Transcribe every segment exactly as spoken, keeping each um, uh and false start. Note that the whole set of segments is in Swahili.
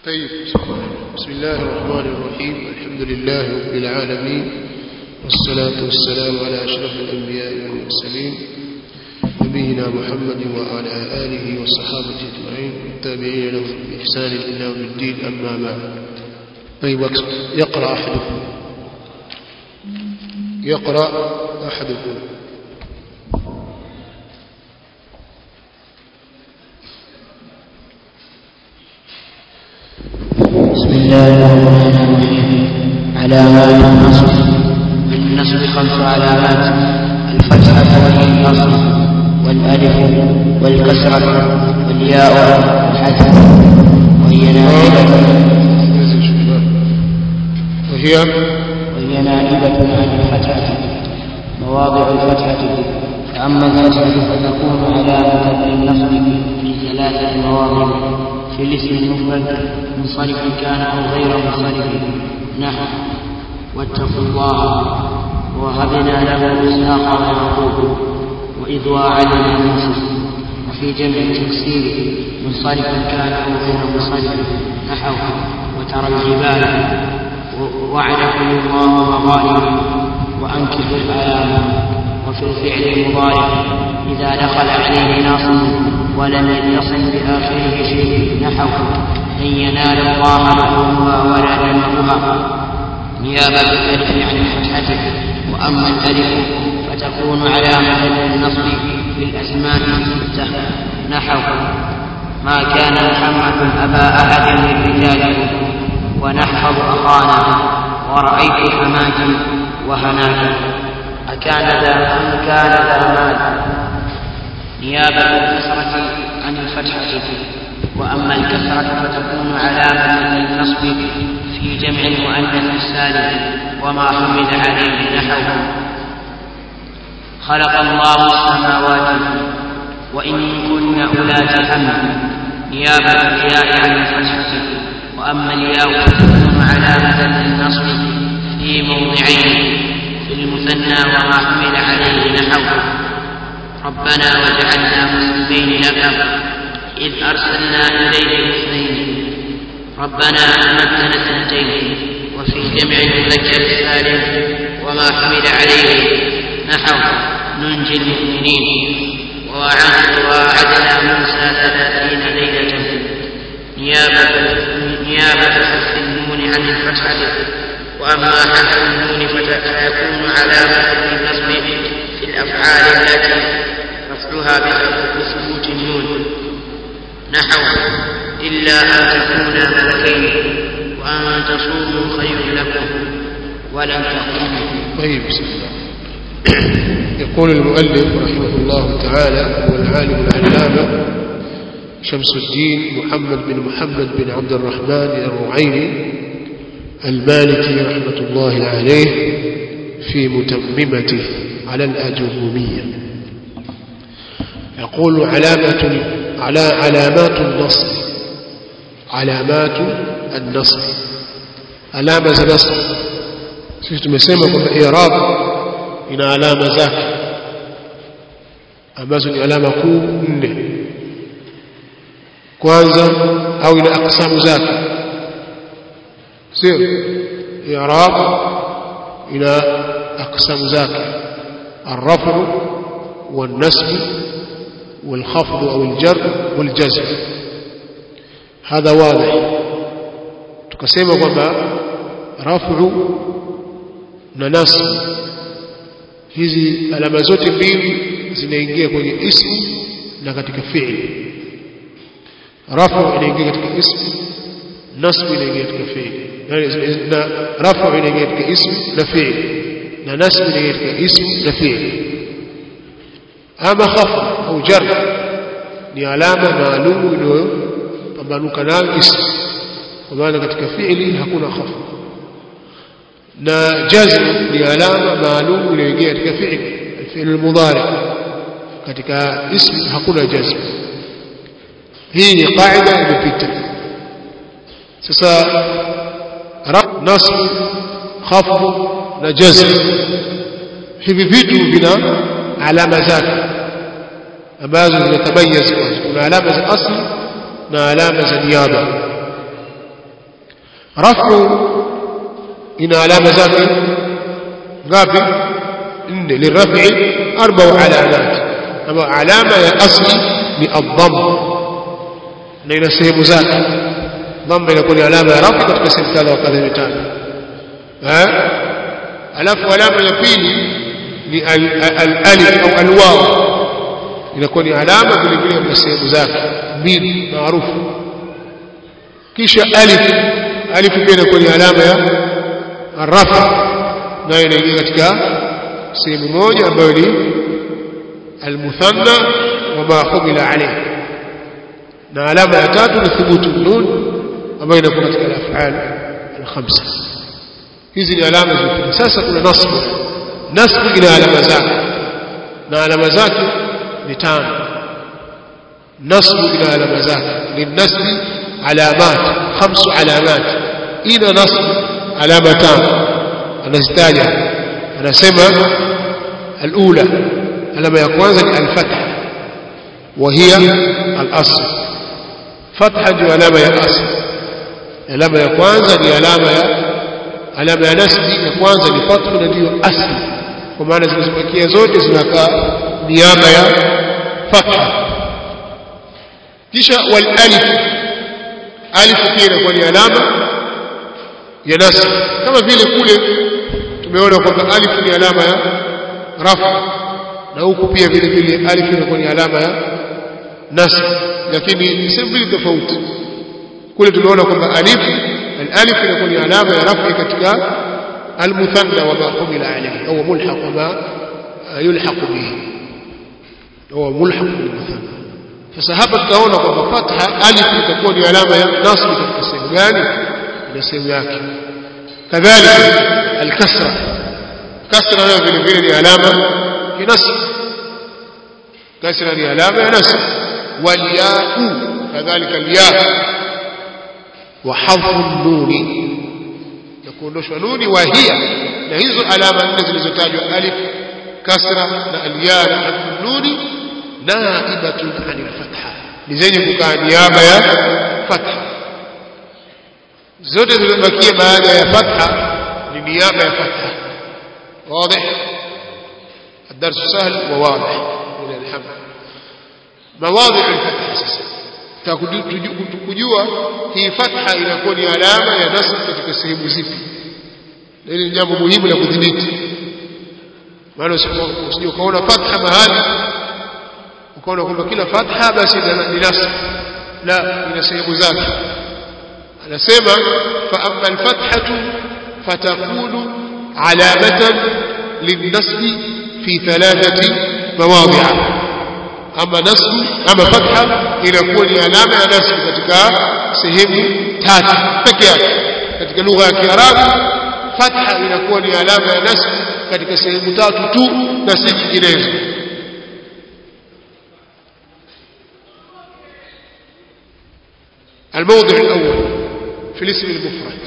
طيب. بسم الله الرحمن الرحيم. الحمد لله رب العالمين، والصلاة والسلام على أشرف الأنبياء والمرسلين نبينا محمد وعلى آله وصحابته أجمعين والتابعين له بإحسان إلى يوم الدين. أما بعد. طيب، يقرأ أحدكم يقرأ أحدكم بسم الله الرحمن الرحيم. علامات النصب. النصب خمس علامات: الفتحة وهي الأصل، والألف والكسرة والياء والحذف، وهي نائبة وهي وهي نائبة عن الفتحة. مواضع الفتحة: فأما الفتحة فتكون علامة للنصب في ثلاثة مواضع: في الاسم المفرد منصرف كان أو غير منصرف، نحو واتقوا الله ووهبنا له إسحاق ويعقوب، وإذ واعدنا موسى. وفي جمع التكسير منصرف كان أو غير منصرف، نحو وترى الجبال وعدكم الله مغانم وأنكحوا الأيام. وفي الفعل المضارع إذا دخل عليه ناصب ولم يتصل بآخره شيء، نحو لن ينال الله لحومها ولا دماؤها، نيابة الألف عن الفتحة. وأما الألف فتكون علامة للنصب في الأسماء الستة، نحو ما كان محمد أبا أحد من رجالكم، ونحفظ أخانا، ورأيت حماك وهناك. أكان ذا أم كان ذا مال، نيابة الكسرة عن الفتحة. وأما الكسرة فتكون علامة للنصب في جمع المؤنث السالم وما حمل عليه، نحو خلق الله السماوات وإن كن أولات حمل، نيابة الياء عن الفتحة. وأما الياء فتكون علامة للنصب في موضعين: في المثنى وما حمل عليه، نحو ربنا وجعلنا مسلمين لك إذ أرسلنا إليهم اثنين، ربنا أمتنا اثنتين. وفي جمع المذكر السالم وما حمل عليه، نحو ننجي المؤمنين وواعدنا موسى ثلاثين ليلة، نيابة نيابة حذف النون عن الفتحة. وأما حذف النون فيكون علامة للنصب في الأفعال التي رفعها بثبوت النون، نحو إلا أن تكونا ملكين وأن تصوموا خير لكم ولن تقوموا. طيب. بسم الله. يقول المؤلف رحمه الله تعالى: هو العالم العلامة شمس الدين محمد بن محمد بن عبد الرحمن الرعيني المالكي رحمة الله عليه في متممته على الأجرومية. يقول علامة على علامات النصب. علامات النصب، alama za nasb. Sisi tumesema kwamba i'rab ina alama zake ambazo ni alama kuu nne. Kwanza au ina aqsamu zake, sio i'rab ina aqsamu zake: الرفع والنصب والخفض أو الجر والجزم. هذا واضح. tukasema kwamba raf'u na nasb, hizi alama zote mbili zinaingia kwenye ismu na katika fi'li. raf'u inaingia katika ismu, nasb inaingia katika fi'li. na raf'u inaingia katika ismu na fi'li, na nasb inaingia katika ismu na fi'li. ama khafd au jar ni alama maalum inayopambanuka nayo ismu, kwa maana katika fi'li hakuna khafd, na jazm ni alama maalum inayoingia katika fi'li, al-fi'l al-mudari. katika ismu hakuna jazm. hii ni qaida imepita. sasa raf, nasb, khafd na jazm, hivi vitu vina alama zake ambazo zinatabayaz. kuna alama za asli na alama za niaba. rafu ina alama zake ngapi nne lirafi arba'u alamat ama alama ya asli ni ad-dhamm na ina sehemu zake dhamma inakuwa ni alama ya rafi katika sehemu kadha wa kadha mitano eh alafu alama ya pili ni al-alif au al-waw inakuwa ni alama vile vile kwa sehemu zake mbili maarufu kisha alif alif pia inakuwa ni alama ya rafi na inaingia katika sehemu moja ambayo ni al-muthanna wa ma humila alayhi na alama ya tatu ni thubutu nun ambayo inakuwa katika al-af'al al-khamsa hizi ni alama zote sasa kuna nasb nasb ina alama zake na alama zake ni tano nasb ina alama zake للنسب علامات خمس علامات ina nasb alama tano anazitaja anasema al-ula alama ya kwanza ni al-fath وهي الأصل فتحة ndio alama ya asli alama ya kwanza ni alama ya alama ya nasbi ya kwanza ni fatha na ndio asli kwa maana zilizobakia zote zinakaa niaba ya fatha kisha wal alif alif pia inakuwa ni alama ya nasb kama vile kule tumeona kwamba alif ni alama ya rafa na huku pia vile vile alif inakuwa ni alama ya nasb lakini sehemu mbili tofauti kule tumeona kwamba alif al-alif inakuwa ni alama ya rafa katika al-muthanna wa ma humila alayhi au mulhaq ma yulhaq bihi au mulhaq bil muthanna sasa hapa tutaona kwamba fatha alif itakuwa ni alama ya nasb katika sehemu gani na sehemu yake kadhalika al-kasra kasra nayo vile vile ni alama ya nasb kasra ni alama ya nasb والياء كذلك الياء وحرف النون يكونش نون وهي na hizo alama nne zilizotajwa alif kasra na alya na harfu nuni naibatun anil fatha ni zenye kukaa niaba ya fatha zote zilizobakia baada ya fatha ni niaba ya fatha wazi الدرس سهل وواضح من الحمد مواضع الفتحة sasa tukujua hii fatha inakuwa ni alama ya nasb katika sehemu zipi hili ni jambo muhimu la kudhibiti maana usije ukaona fatha mahali ukaona kwamba kila fatha basi ni nasb la ina sehemu zake anasema fa amma al-fathatu fatakunu alamatan lin-nasb fi thalathati mawadi'a ama nasb ama fatha inakuwa ni alama ya nasb katika sehemu tatu pekee yake katika lugha ya Kiarabu fatha inakuwa ni alama ya nasb katika sehemu tatu tu na si nyinginezo الموضع الأول في الاسم المفرد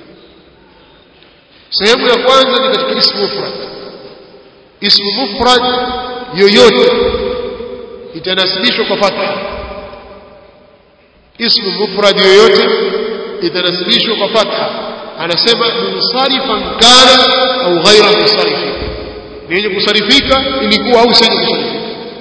sehemu ya kwanza ni katika ismu mufrad ismu mufrad yoyote itanasibishwa kwa fatha ismu mufrad yoyote itanasibishwa kwa fatha anasema munsarifan kana au ghaira munsarifin ni yenye kusarifika ilikuwa au si kusarifika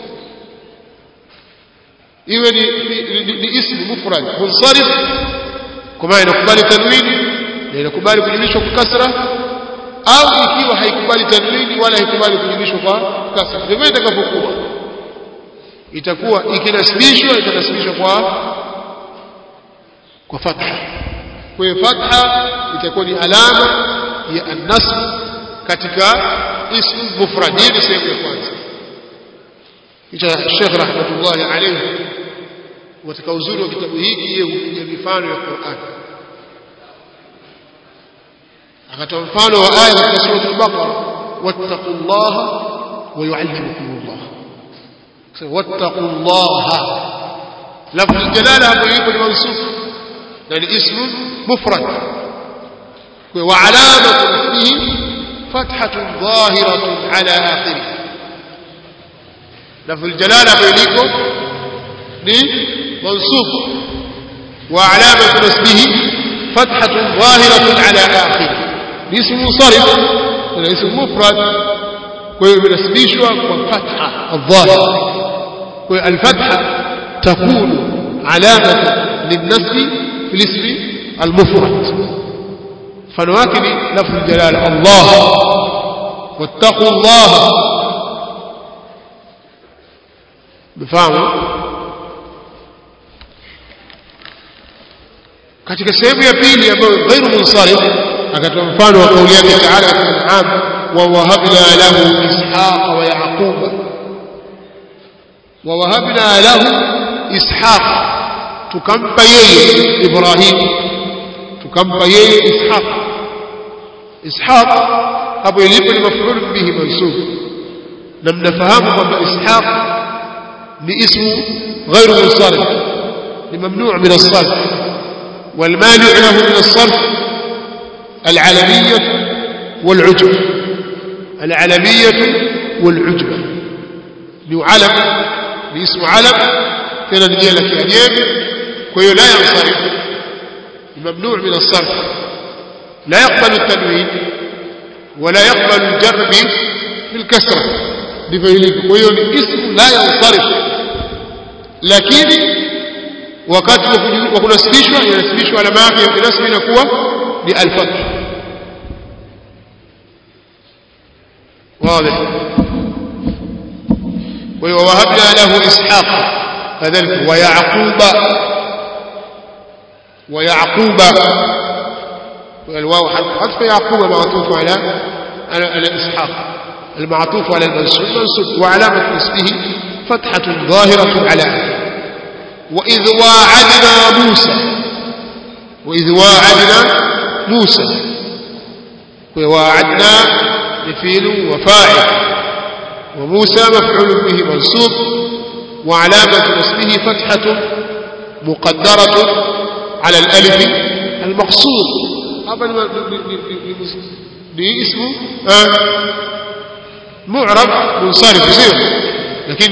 iwe ni, ni, ni, ni ismu mufrad munsarif kwa maana inakubali tanwini na inakubali kujumlishwa kwa kasra au ikiwa haikubali tanwini wala haikubali kujumlishwa kwa kasra ndivyo itakapokuwa itakuwa ikinasibishwa itanasibishwa kwa kwa fatha kwa hiyo fatha itakuwa ni alama ya an-nasb katika ism mufrad ni sehemu ya kwanza kisha Sheikh rahmatullahi alayhi katika uzuri wa kitabu hiki yeye hupiga mifano ya Qur'an akatoa mfano wa aya katika sura al-Baqara wattaqullaha wa yu'allimukumullah wattaqullaha lafzi al-jalala hapo ipo ni mansub na ni ismu mufrad wa alamatu fihi fathatun zahiratun ala akhirih lafzi al-jalala hapo iliko ni mansub wa alamatu nasbihi فتحة ظاهرة على آخره اسم منصرف اسم مفرد وينسبيشها والفتحة الظاهرة والفتحة تكون علامة للنسب في الاسم المفرد فنواكب لفظ الجلال الله واتقوا الله بفهمه katika sehemu ya pili ambayo ghairu munsarif akatoa mfano wa kauli yake Taala katika An'am wa wahabna lahu ishaqa wa yaquba wa wahabna lahu ishaq tukampa yeye Ibrahim tukampa yeye ishaq ishaq hapo ilipo ni maf'ul bihi mansub na mnafahamu kwamba ishaq ni ismu ghairu munsarif ni mamnu' min as-sarf والمانع له من الصرف العلمية والعجب العلمية والعجب لعلم لاسم علم كان نجيلك يعني كي لا ينصرف ممنوع من الصرف لا يقبل التنوين ولا يقبل الجر بالكسرة بفعله كي اسم لا ينصرف لكن wakati wa kunasibishwa inasibishwa alama yake ya kinasbi inakuwa ni al-fath واضح ووهبنا له اسحاق كذلك ويعقوب ويعقوب والواو حرف عطف يعقوب معطوف على على اسحاق المعطوف على المنصوب منصوب وعلامه نصبه فتحه ظاهره على آخره وإذ واعدنا موسى وإذ واعدنا موسى وواعدنا بفعل وفاعل وموسى مفعول به منصوب وعلامة نصبه فتحة مقدرة على الألف المقصور هذا باسمه معرب منصرف يصير لكن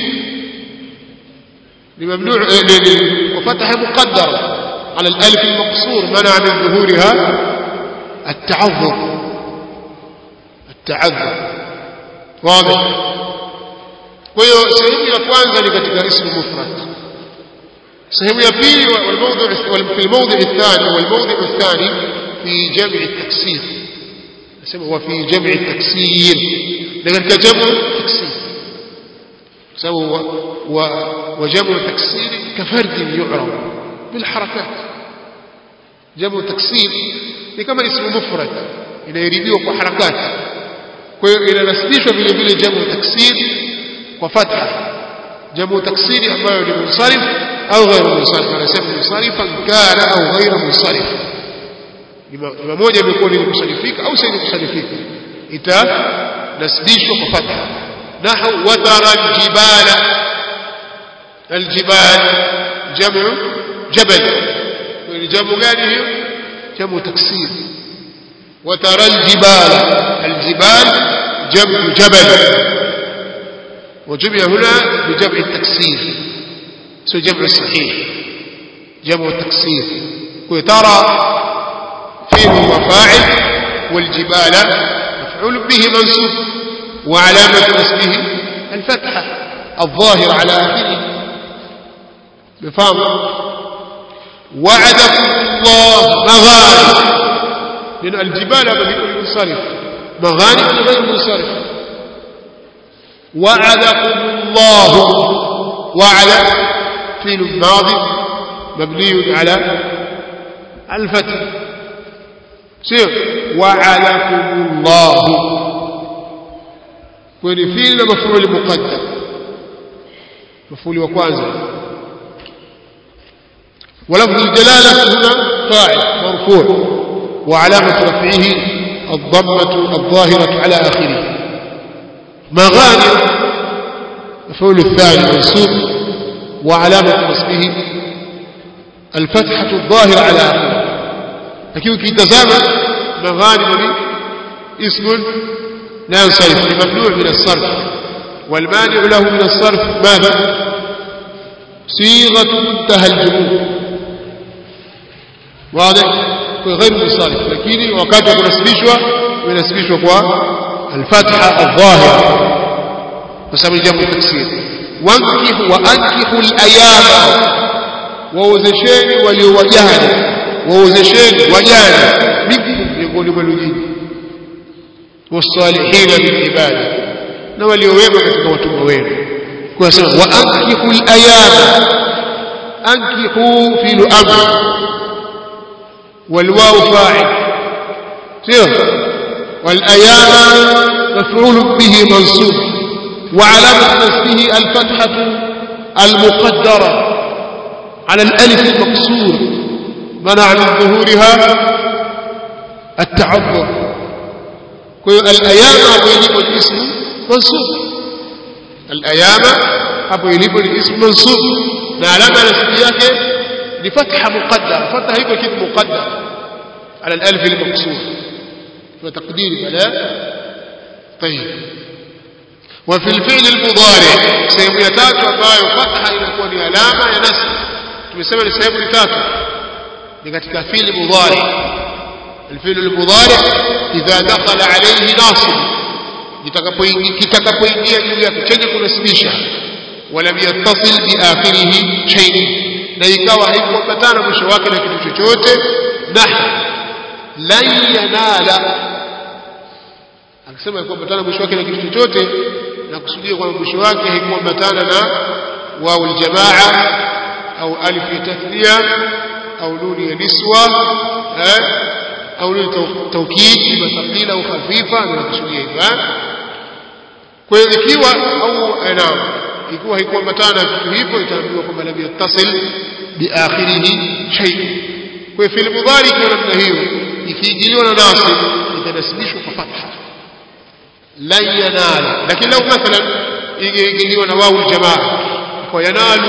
لممنوع وفتح مقدر على الألف المقصور منع من ظهورها التعذر التعذر واضح وهي سهمه ya kwanza ni katika ismu mufrad sehemu ya pili والموضع في الموضع الثاني والموضع الثاني في جمع التكسير اسمه وفي جمع التكسير لكن كجمع تكسير سوى وجمع تكسير كفرد يعرب بالحركات جمع تكسير كما اسم مفرد inairibiwa kwa harakati kwa hiyo inanasibishwa vile vile jamu taksir kwa fatha jamu taksiri ambayo ni munsarif au ghairu munsarif anasema munsarifan kana au ghairu munsarif ni moja imekuwa ni kusarifika au si kusarifika itanasibishwa kwa fatha نحو وترى الجبال الجبال جمع جبل والجمع gani hiyo جمع تكسير وترى الجبال الجبال جمع جبل وجمع هنا بجمع التكسير سو جمع صحيح جمع التكسير وترى فيه وفاعل والجبال مفعول به منصوب وعلامة نسبه الفتحة الظاهر على آخره بفهم وعدكم الله مغانم لأن الجبال غير منصرف مغانم غير منصرف وعدكم الله وعلى فعل ماضي مبني على الفتح سير وعدكم الله kwenye fi'il maf'ul muqaddam maf'ul wa kwanza ولفظ الجلاله هنا فاعل مرفوع وعلامه رفعه الضمه الظاهره على اخره مغانم مفعول الثاني منصوب وعلامه نصبه الفتحه الظاهره على اخره لكن كيتزامن مغانم اسم لا ينصرف ممنوع من الصرف والمانع له من الصرف ماذا صيغة منتهى الجموع wazi kwa ghairu munsarif lakini wakati wa kunasibishwa inasibishwa kwa al-fatha adh-dhahira kwa sababu jambo taksir wankihu wa ankihu al-ayama waozesheni waliowajana waozesheni wajana minkum miongoni mwenu nyinyi wasalihina min ibadi na waliowema katika watumwa wenu kwa sababu wa ankihu al-ayama ankihu fi'lu amr والواو فاعل سير والأيام مفعول به منصوب وعلامة نصبه الفتحة المقدرة على الألف المكسور منع من ظهورها التعذر الأيام أبو يليب الاسم منصوب الأيام أبو يليب الاسم منصوب علامة نصبه لفتحة مقدرة فتحة يبقى كده مقدر على الألف المكسور وتقدير بلا طيب وفي الفعل المضارع سيبقى تاتو ambayo فتحة inakuwa ni alama ya nasb tumesema ni sehemu tatu ni katika fi'l mudhari الفعل المضارع إذا دخل عليه ناصب kitakapoingia juu yake chenye kunasibisha ولم يتصل بآخره شيء na ikawa haikuambatana mwisho wake na kitu chochote nah lan yanala akisema haikuambatana mwisho wake na kitu chochote na kusudia kwamba mwisho wake haikuambatana na wao aljamaa au alif ya tathniya au nun ya niswa eh au nun tawkid masaqila au khafifa na kusudia hivyo kwa hiyo ikiwa au naam ikiwa haikuambatana vitu hivyo itaambiwa kwamba lam yattasil biakhirih shay kwa fil mudhari kwa namna hiyo ikiingiliwa na nasib itanasibishwa kwa fatha la yanala lakini lau mathalan ikiingiliwa na wawu aljamaa kwa yanalu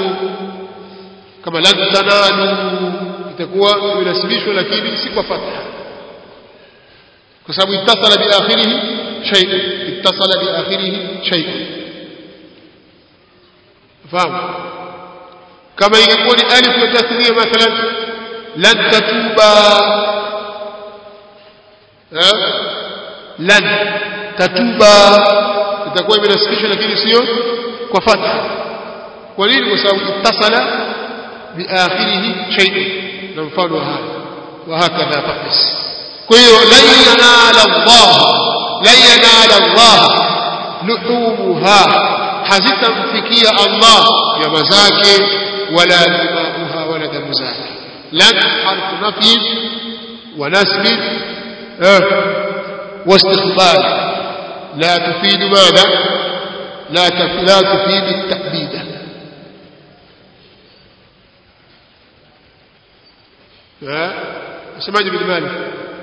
kama lan tanalu itakuwa inasibishwa lakini si kwa fatha kwa sababu ittasala biakhirih shay ittasala biakhirih shay fahamu kama ingekuwa ni alif ya tathniya mathalan lan tatuba eh lan tatuba itakuwa imenasibishwa lakini sio kwa fatha kwa nini kwa sababu ittasala biakhirih shay na mfano haya wa hakadha faqis kwa hiyo lan yanala Allah lan yanala Allah luhumuha hazitamfikia Allah nyama zake wala dimauha wala damu zake lan harfu nafi wa nasb واستقبال لا تفيد ماذا لا لا تفيد التأبيد ها سمعت بالمال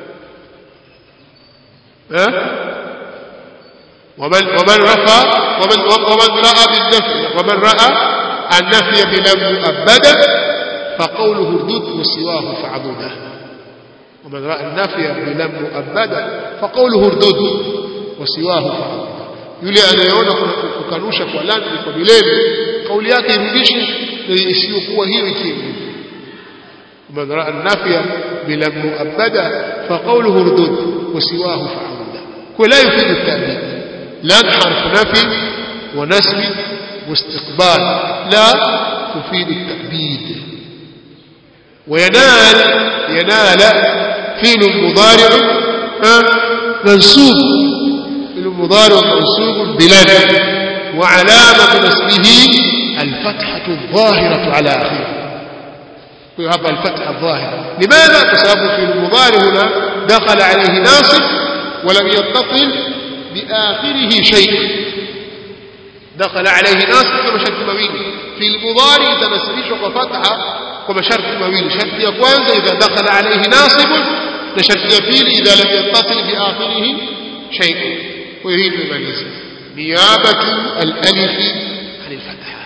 ها ومن ومن رفع ومن ومن راى بالنفي ومن راى النفي بلم مؤبدا فقوله ردود وسواه فعبده ومن راى النفي بلم مؤبدا فقوله ردود وسواه فعبده yule anayeona kukanusha kwa lami kwa milele kauli yake irudishe isiyokuwa hiyo ikiingia ومن راى النفي بلم مؤبدا فقوله ردود وسواه فعبده ولا يفيد التأبيد لن حرف نفي ونسب واستقبال لا تفيد التأبيد وينال ينال فعل مضارع منصوب فعل مضارع منصوب بلن وعلامة نسبه الفتحة الظاهرة على آخره ويهب الفتحة الظاهرة لماذا؟ بسبب في المضارع هنا دخل عليه ناصب ولم يتصل بآخره شيء دخل عليه ناصب كما شرط مويل في المضارع تنسبيش وفتحة كما شرط مويل شرط يكوانز إذا دخل عليه ناصب لشرط يفيل إذا لم يتصل بآخره شيء ويهيد بمعنيسة نيابة الألف عن الفتحة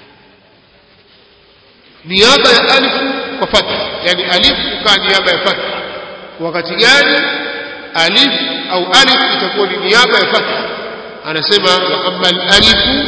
نيابة الألف وفتحة يعني ألف كان نيابة فتحة وقت يعني ألف أو ألف تكون نيابة فتحة أنا سمع وأما الألف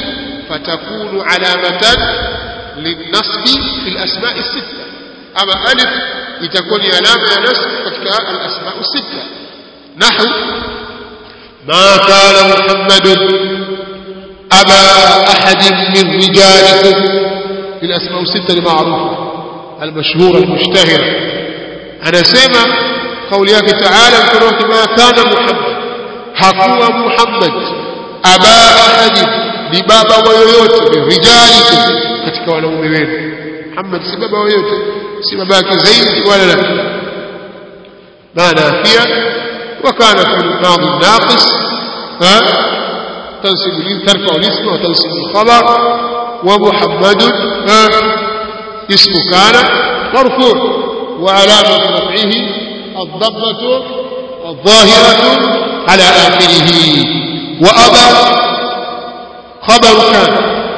فتكون علامة للنصب في الأسماء الستة أما ألف itakuwa ni alama ya nasb katika al-asma' sita. Nahu ma kana Muhammadun aba ahadin min rijalikum, al-asma' sita ni maarufa al-mashhura al-mushtahira. Anasema kauli yake Taala mkono ma kana Muhammad, hakuwa Muhammad aba ahadin, ni baba wa yoyote, rijalikum, katika wanaume wenu. Muhammad si baba wa yoyote, si baba yake Zaid wala la. maana pia wakana fi al-madhi naqis ha tansibu li tarfa al-ism wa tansibu al-khabar, wa Muhammadun ismu kana marfu' wa alamatu raf'ihi ad-dammatu الظاهرة على آخره. وأبى خبر كان،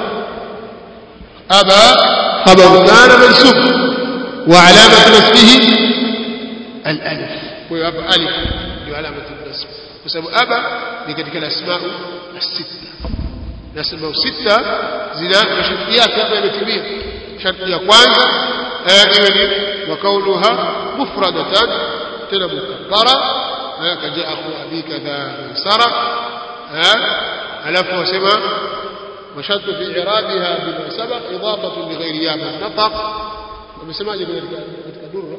أبى خبر كان منسوب وعلامة نسبه الألف، ويبقى ألف بعلامة النسب، وسبب أبى لكذلك الأسماء الستة. الأسماء الستة زنا وشرطيات أبى يتبين شرطية كwanza آمن وكونها مفردة تنا مكبرة كجاء أخو أبي كذا سرى ألف وسمى وشرط في إعرابها بما سبق إضافة لغير ياء النطق ومسمى يقول درة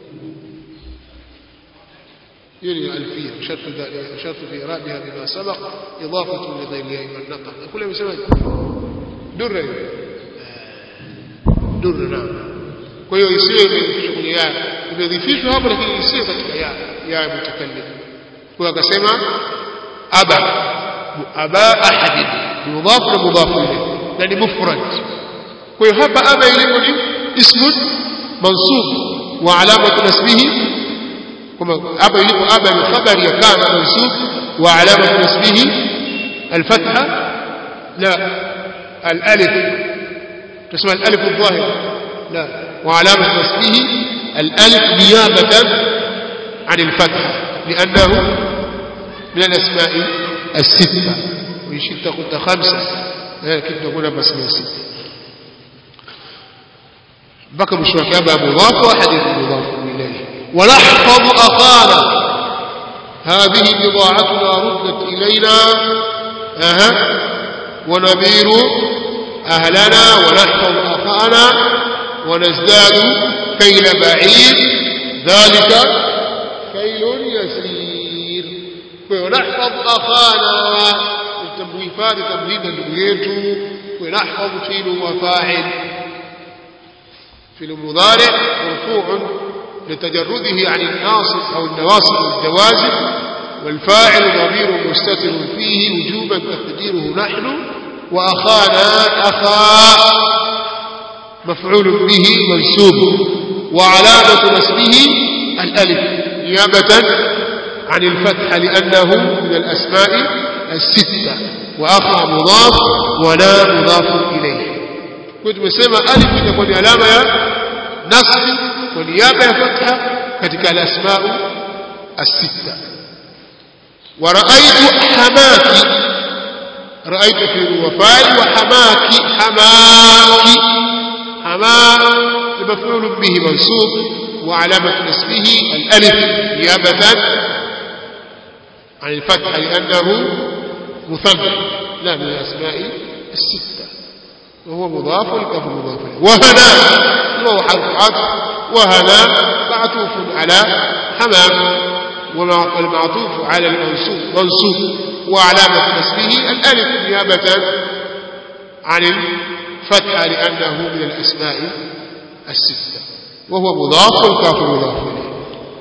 يلي ألفية شرط شرط في إعرابها بما سبق إضافة لغير ياء النطق كلها مسمى درة درة نعم. kwa hiyo isiwe imefichwa ya imedhifishwa hapo, lakini isiwe katika ya ya mutakallim. kwa akasema aba aba ahad mudhaf na mudhaf ilayhi na ni mufrad. kwa hiyo hapa aba ilipo ni ismun mansub wa alamatu nasbihi, kama aba ilipo aba ni khabari ya kana mansub wa alamatu nasbihi alfatha la alif, تسمى الالف الظاهر لا، وعلامة نصبه الألف نيابة عن الفتح لأنه من الأسماء الستة، وإن شئت قلت خمسة لكن تقول بس من ستة. بقى مشوكابة مضاف وحديث مضاف إليه. ونحفظ أخانا، هذه بضاعتنا ردت إلينا أها ونبير أهلنا ونحفظ أخانا ونزداد كيل بعيد ذلك كيل يسير. ونحفظ أخانا التمويفات تمهيد النبيت. ونحفظ فيل وفاعل، فيل مضارع مرفوع لتجرده عن الناصب أو النواصب والجوازم، والفاعل ضمير مستتر فيه وجوبا تقديره نحن، وأخانا أخا مفعول به منسوب وعلامة نسبه الألف نيابة عن الفتح لأنه من الأسماء الستة. وأخا مضاف ولا مضاف إليه. كنت مسمى ألف تكون علامة يا نصب ونيابة يا فتحة كتك الأسماء الستة. ورأيت حماك، رأيت في الوفاء وحماك حماك حماك مفعول به منصوب وعلامة نسبه الألف نيابة عن الفتح لأنه مثنى لا من الأسماء الستة، وهو مضاف والكاف مضاف. وهنا وهو حرف عطف، وهنا معطوف على حمام والمعطوف على المنصوب منصوب وعلامة نسبه الألف نيابة عن الفتحة لأنه من الأسماء الستة، وهو مضاف والكاف مضاف إليه.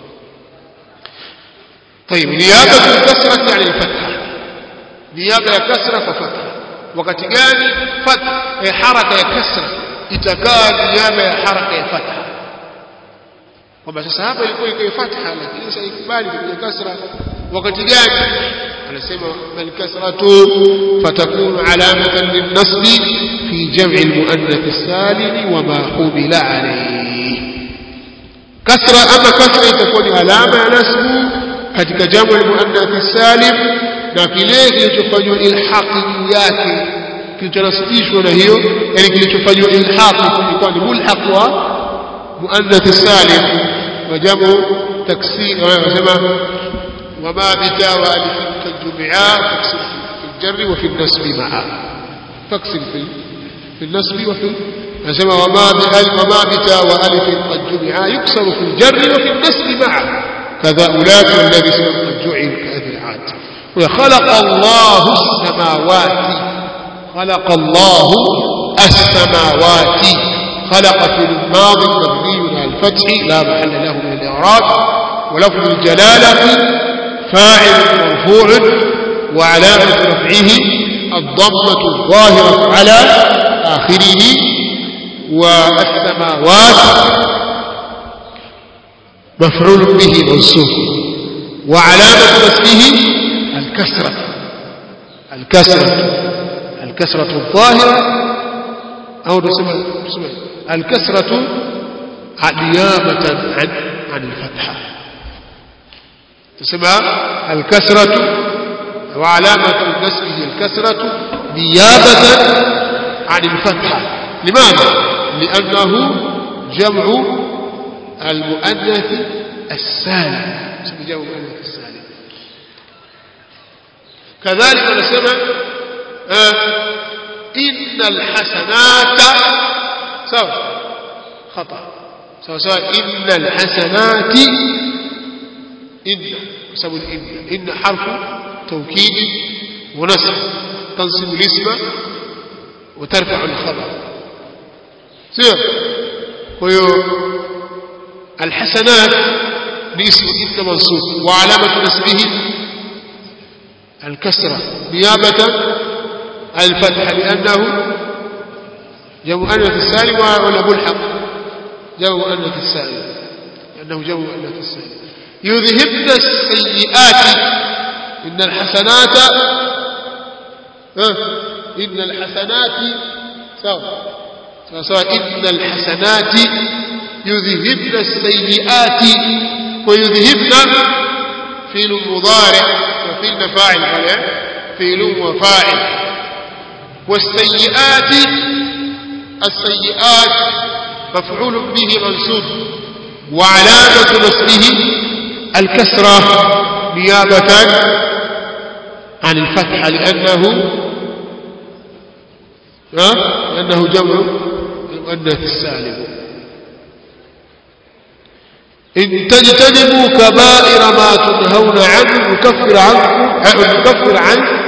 طيب نيابة الكسرة عن الفتحة، نيابة كسرة وفتحة. وقت gani فتح حركة كسرة itakaa niaba ya haraka ya fatha, kwamba sasa hapa ilikuwa iko fatha lakini sasa ikubali kuja kasra. wakati gani? anasema bal kasratu fatakunu alamatan linnasbi fi jam'i almuannath as-salim wa ma qubila alayhi. kasra ama kasra itakuwa ni alama ya nasbu katika jam'u almuannath as-salim na kile kilichofanywa ilhaqi juu yake kilichonasibishwa na hiyo, yani kilichofanywa ilhaqi kilikuwa ni mulhaq wa muannath as-salim وجمع تكسير ويسمى وما بتاء والف كالجمعاء تكسر في الجر وفي النسب معا تكسر في في النسب وفي يسمى وما بألف وما بتاء والف قد جمعا يكسر في الجر وفي النسب معا كذا أولاد الذي اسم قد جعل كأذر عاد وخلق الله السماوات خلق الله السماوات خلق في الماضي مبني على الفتح لا محل له من الإعراب ولفظ الجلالة فاعل مرفوع وعلامة رفعه الضمة الظاهرة على آخره والسماوات مفعول به منصوب وعلامة نصبه الكسرة الكسرة الكسرة الظاهرة أو تسمى الكسرة نيابة عن عن الفتحة تسمى الكسرة وعلامة نصبه الكسرة نيابة عن الفتحة لماذا؟ لأنه جمع المؤنث السالم اسمه جمع المؤنث السالم كذلك نسمع آه إن الحسنات سواء خطأ سواء سواء إن الحسنات إن حسب الإن إن حرف توكيد ونصب تنصب الاسم وترفع الخبر سير الحسنات باسم إن منصوب وعلامة نسبه الكسرة نيابة الفتح لأنه جمع مؤنث السالم ولا ملحق جمع مؤنث السالم لأنه جمع مؤنث السالم يذهبن السيئات إن الحسنات إن الحسنات سواء سواء إن الحسنات يذهبن السيئات ويذهبن فعل مضارع وفعل فاعل فعل وفاعل والسيئات السيئات مفعول به منصوب وعلامة نصبه الكسرة نيابة عن الفتحة لأنه لأنه جمع المؤنث السالم إن تجتنبوا كبائر ما تنهون عنه نكفر عنكم نكفر عنه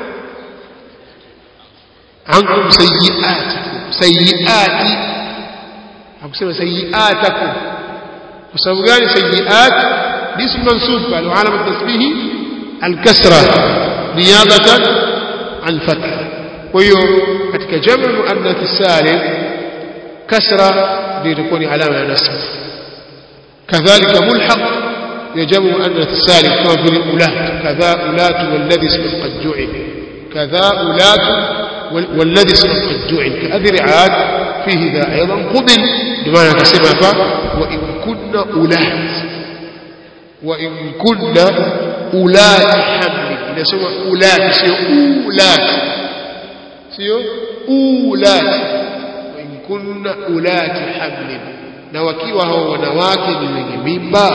عنكم سيئاتكم سيئات حكسنا سيئاتكم وسبب قال سيئات باسم منصوب قال وعلامة نصبه الكسرة نيابة عن الفتح وهي ketika جمع المؤنث السالم كسرة لتكون علامة نصب كذلك ملحق يجمع مؤنث السالم كما في الأولاد كذا أولات والذي اسم قد جعل كذا أولات والذي اسم قد جعل كأذر عاد فيه ذا أيضا قبل بمعنى كسبب وإن كنا أولات وإن كنا أولات حمل إذا سوى أولات سيو أولات سيو أولات وإن كنا أولات حمل na wakiwa hao wanawake ni wenye mimba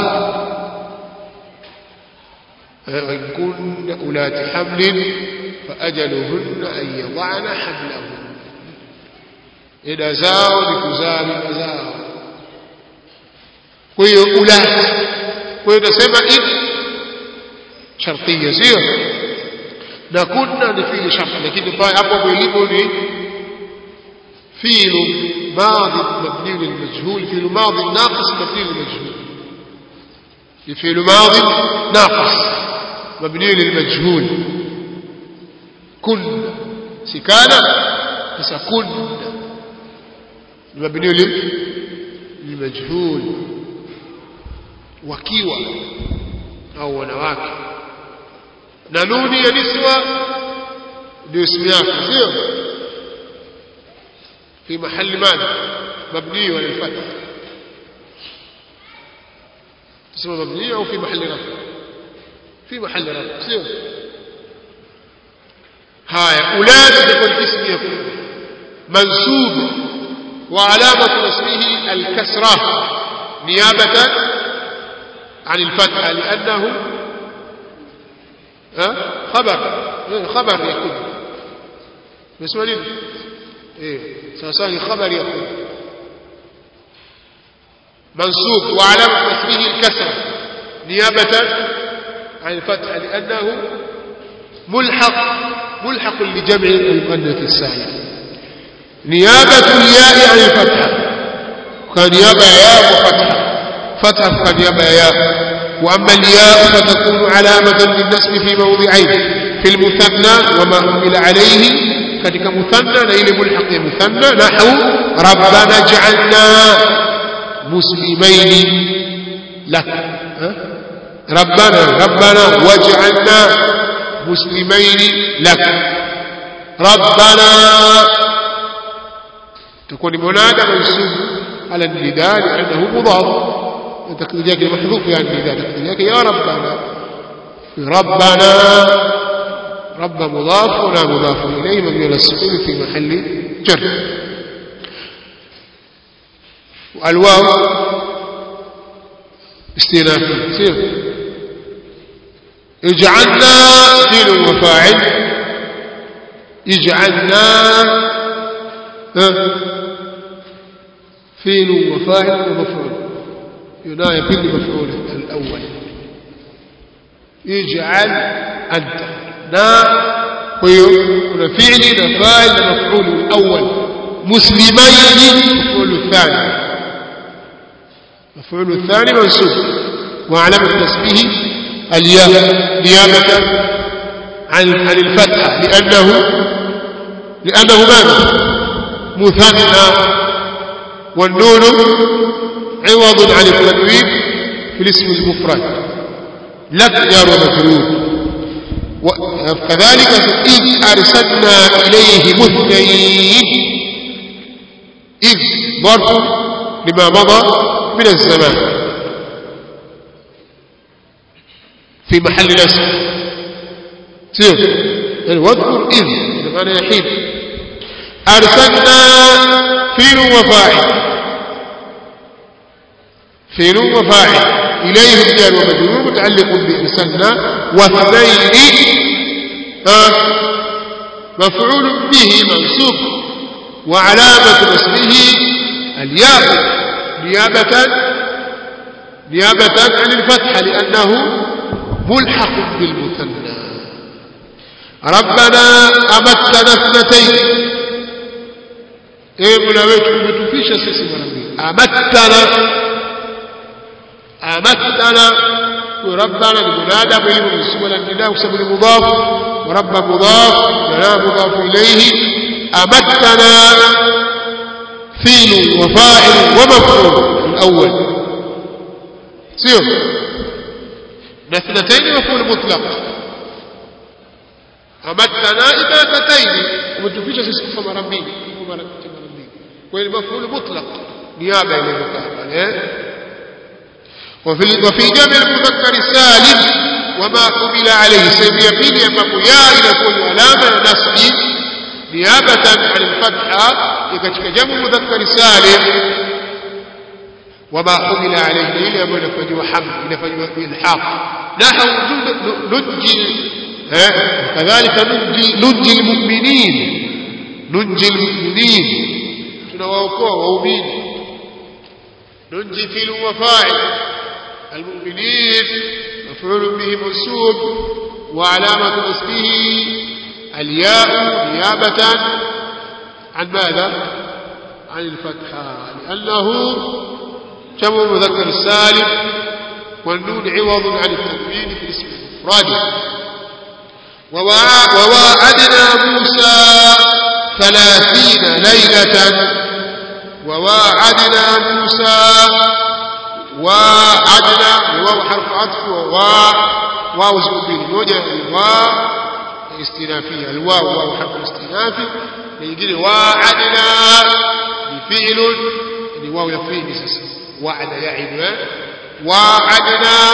wa kunna ulati hamlin fa ajaluhunna an yad'ana hamlahun ida zao ni kuzaa mimba zao kwa hiyo ulati kwa hiyo nasema in shartiya sio na kunna ni fi'li shart lakini pale hapo ilipo ni fi'lu ماضي مبني للمجهول فعل ماضي ناقص مبني للمجهول فعل ماضي ناقص مبني للمجهول كن سكانا فسكن مبني للمجهول وكيوة أو ونواك نانوني يا نسوة دي اسمياك سيو في محل ماذا مبني للفتح اسمه مبني أو في محل رفع في محل رفع سير هاي أولاد تكون اسم يكون منسوب وعلامة نصبه الكسرة نيابة عن الفتحة لأنه ها خبر خبر يكون مسؤولين إيه سأسأل خبر يكون منصوب وعلامة نصبه الكسر نيابة عن الفتحة لأنه ملحق ملحق لجمع المؤنث السالم نيابة الياء عن الفتحة كنيابة ياء وفتحة فتحة كنيابة ياء وأما الياء فتكون علامة للنسب في موضعين في المثنى وما حمل عليه كذلك مثنى نيل ملحق مثنى نحو ربنا اجعلنا مسلمين لك ربنا ربنا واجعلنا مسلمين لك ربنا تكون منادى منسوب على النداء لأنه مضاف تقديرك محذوف يعني النداء تقديرك يا ربنا ربنا رب مضاف ولا مضاف إليه مبني على السكون في محل جر والواو استئناف سير اجعلنا فعل وفاعل اجعلنا فعل وفاعل ومفعول يناي فعل مفعول الأول اجعل أنت نا ويكون فعل وفاعل ومفعول الأول مسلمين مفعول الثاني مفعول الثاني منصوب وعلامة نصبه الياء نيابة عن عن الفتحة لأنه لأنه ماذا مثنى والنون عوض عن التنوين في الاسم المفرد لك جار ومجرور وكذلك إذ أرسلنا إليه مثنين إذ ظرف لما مضى من الزمان في محل نسب سير يعني واذكر إذ بمعنى يحيد أرسلنا فيل وفاعل فيل وفاعل إليه الجار ومجرور متعلق بأرسلنا واثنين مفعول به منصوب وعلامة نصبه الياء نيابة نيابة عن الفتحة لأنه ملحق بالمثنى ربنا أمتنا اثنتين إيه ملاويتكم بتفيش سيسي مرمي أمتنا أمتنا وربنا المنادى بهم الاسم النداء وسبب المضاف ورب مضاف ولا مضاف إليه أمتنا فيل وفاعل ومفعول الأول سير اثنتين مفعول مطلق أمتنا إماتتين ومتفيش سيسكف مرمين والمفعول مطلق نيابة إلى المكافأة وفي وفي جمع المذكر السالم وما حمل عليه سيبيقين يمام يا إلى كل علامة نسب نيابة عن الفتحة يكتك جمع المذكر سالم وما حمل عليه إلى يمام نفج وحمل نفج إلحاق نحو ننجي كذلك ننجي, ننجي المؤمنين ننجي المؤمنين تنووكوا وأمين ننجي فيل وفاعل المؤمنين مفعول به منصوب وعلامة نصبه الياء نيابة عن ماذا؟ عن الفتحة لأنه جمع مذكر السالم والنون عوض عن التنوين في اسم المفرد وواعدنا موسى ثلاثين ليلة وواعدنا موسى وعدنا واو حرف عطف وواو واو زوجين موجة الواو استنافية الواو واو حرف استنافي يجي وعدنا بفعل يعني واو يفعل اساس وعد يعد وعدنا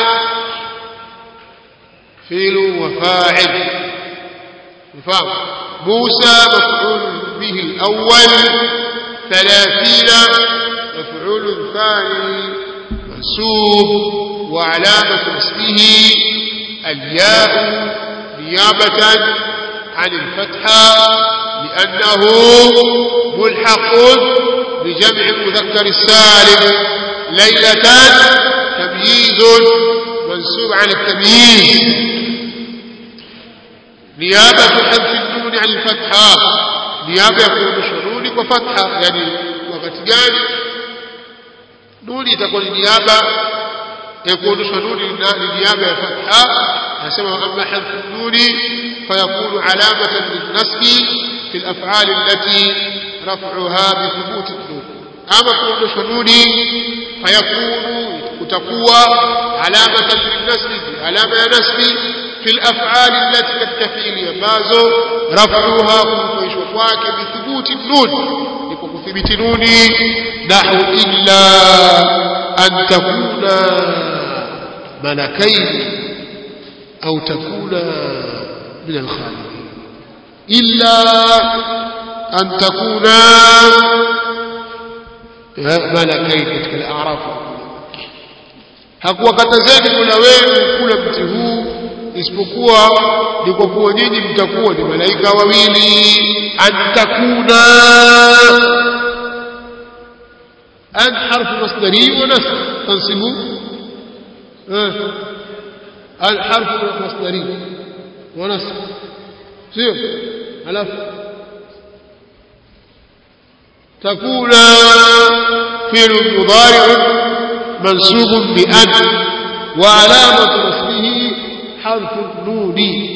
فعل وفاعل فاهم موسى مفعول به الأول ثلاثين مفعول ثاني منصوب وعلامة نصبه الياء نيابة عن الفتحة لأنه ملحق بجمع المذكر السالم ليلة تمييز منسوب على التمييز نيابة حذف النون عن الفتحة نيابة يكون شنون وفتحة يعني وقت جاني نوني تكون نيابة يكون شنون للنيابة فتحة يسمى أما حذف النون فيكون علامة للنسب في الأفعال التي رفعها بثبوت النون أما كون شنون فيكون وتقوى علامة للنسب علامة نسب في الأفعال التي تكتفي ليبازو رفعها ويشوفواك بثبوت النون لكم ثبت نوني نحو إلا أن تكون ملكين أو تكون من الخالدين إلا أن تكون ملكين katika الأعراف hakuwa katazeni kula wenu kula mti huu isipokuwa ni kwa kuwa nyinyi mtakuwa ni malaika wawili antakuna an harfu masdari wa nasb tansibu al harfu masdari wa nasb sio alafu تكون فعل مضارع منصوب بأن وعلامة نصبه حرف النون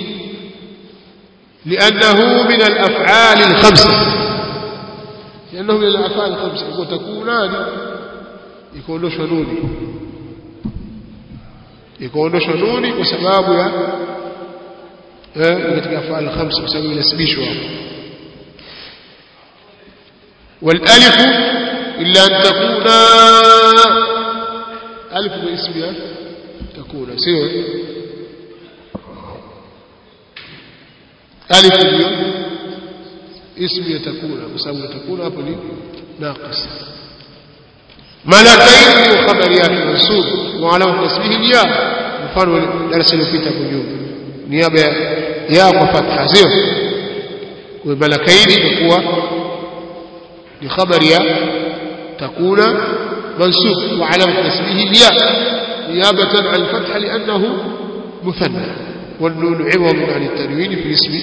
لأنه من الأفعال الخمسة لأنه من الأفعال الخمسة يقول تكونان يكون له شنوني يكون له شنوني وسباب يا من الأفعال الخمسة وسبب الاسبيشها والألف إلا أن تكون ألف باسمها تكون سوى ألف اليوم اسمها تكون بسبب تكون أبني ناقص ملكين وخبريات منصوب وعلامة اسمه الياء مفعول درسل في تكون نيابة ياء وفتحة سوى وملكين تكون لخبر ياء تكون منصوب وعلامة اسمه الياء نيابة عن الفتح لأنه مثنى والنون عوض عن التنوين في الاسم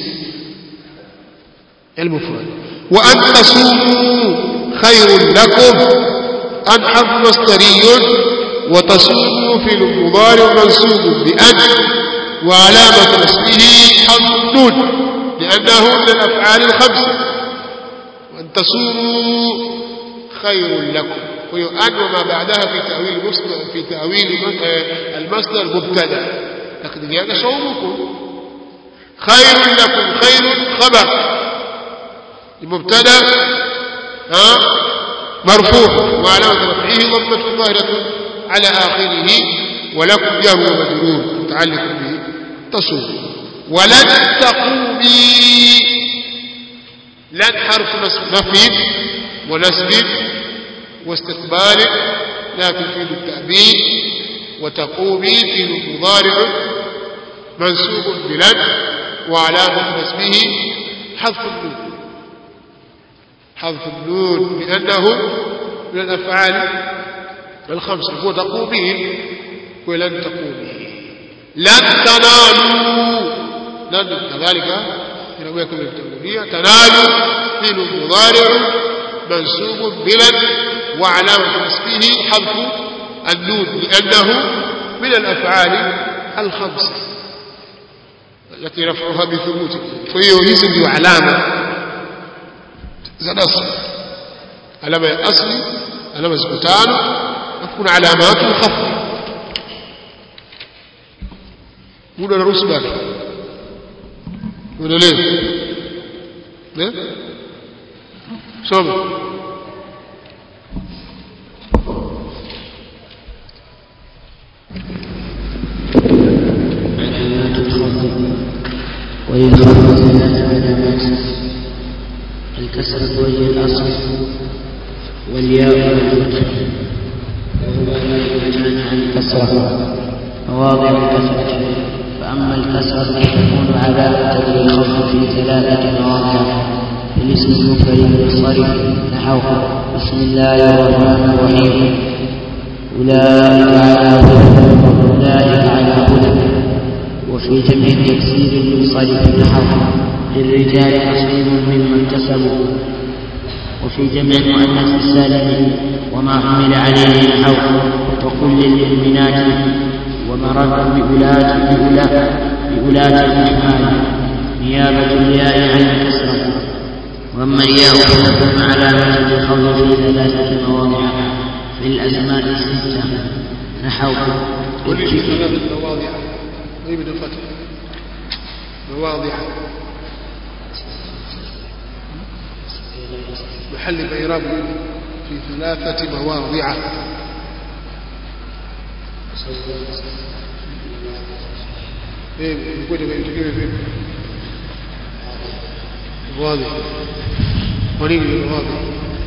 المفرد وأن تصوموا خير لكم أن حرف مصدري وتصوموا في المضارع منصوب بأن وعلامة اسمه حرف النون لأنه من الأفعال الخمسة وأن تصوموا خير لكم ويؤن وما بعدها في تأويل المصدر في تأويل المصدر مبتدأ لكن هذا صومكم خير لكم خير خبر المبتدأ ها مرفوع وعلامة رفعه ضمة ظاهرة على آخره ولكم جار ومجرور متعلق به تصوم ولن تقومي لن حرف نفي ونسب واستقبال لا تفيد التأبيد وتقومي في مضارع منسوب بلن وعلامة نسبه حذف النون حذف النون لأنه من الأفعال الخمسة وتقومين ولن تقومي لن تنالوا لن كذلك يرويكم التأويلية تنالوا في مضارع منسوب بلن وعلامة نسبه حذف النون لأنه من الأفعال الخمسة التي رفعها بثبوت فهي اسم وعلامة زاد أصل علامة أصلي علامة سكتان تكون علامات الخفض هنا الرسبة هنا ليه ليه سوما علامات الخفض وهي الخفض ثلاث علامات الكسرة وهي الأصل والياء والفتح وهما نائبتان عن الكسرة مواضع الكسرة. فأما الكسرة فتكون علامة للخفض في ثلاثة مواضع في الاسم المفرد المنصرف نحو بسم الله الرحمن الرحيم أولئك على هدى أولئك على هدى. وفي جمع التكسير المنصرف نحو للرجال نصيب مما اكتسبوا. وفي جمع المؤنث السالم وما حمل عليه نحو وقل للمؤمنات ومررت بأولات بأولات بأولات الرحمن نيابة الياء عن الكسرة. وأما الياء فتكون علامة الخفض في ثلاثة مواضع في الأسماء الستة نحو وليش ثلاثة مواضع غيب الفتح مواضع محل إعراب في ثلاثة مواضع ايه يقول لك فين واضح وليل واضح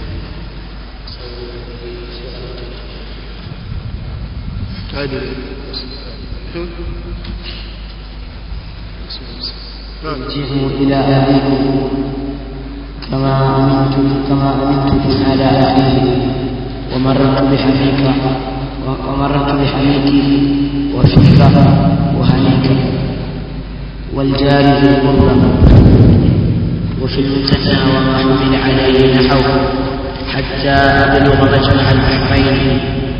تعالى ارجعوا إلى أبيكم كما أمنت كما أمنت على أخيه ومررت بحميك ومررت بحميك وفيك وهنيك والجار ذي القربى. وفي المثنى وما حمل عليه نحو حتى أبلغ مجمع البحرين.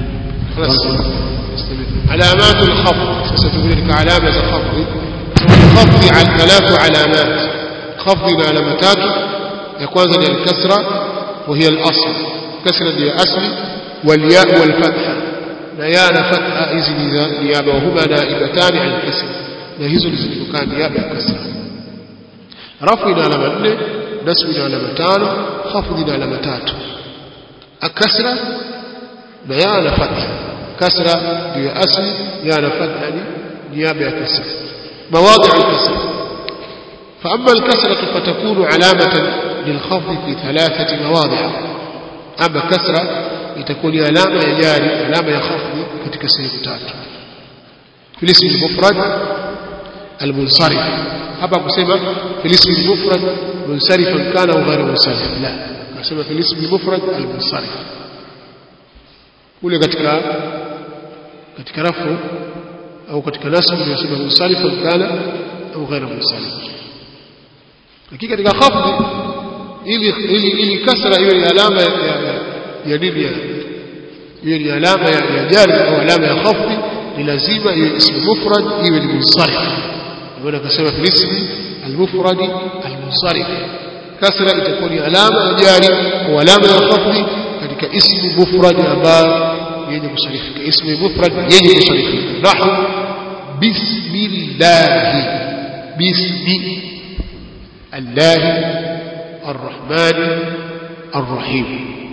علامات الخفض ستقول لك علامة الخفض. الخفض عن ثلاث علامات. خفض علامتات يكون ذلك الكسرة وهي الأصل كسرة هي أصل والياء والفتحة نيان فتحة إذن نيابة وهما نائبتان عن الكسر نهيز لزنفكان نيابة الكسر. رفضنا لمن نسبنا لمتان خفضنا لمتات. الكسرة نيان فتحة كسرة هي أصل نيان فتحة نيابة الكسر. مواضع الكسر. فأما الكسرة فتكون علامة للخفض في ثلاثة مواضع. أما كسرة لتكون علامة يجاري علامة يخفض katika sehemu tatu. في الاسم المفرد المنصرف hapa kusema في الاسم المفرد منصرفا كان أو غير منصرف لا kusema في الاسم المفرد المنصرف ule katika katika rafu au katika nasb unasema munsarifan kana au ghayra munsarif. Lakini katika khafd ili ili ili kasra iwe ni alama ya ya nini ya iwe ni alama ya jari au alama ya khafd ni lazima iwe ismu mufrad iwe ni munsarif. Ndio akasema fi ismi al-mufrad al-munsarif kasra itakuwa ni alama ya jari au alama ya khafd katika ismu mufrad ambao yenye kusarifika. Ismu mufrad yenye kusarifika nahu bismillah bismi Allah الرحمن الرحيم.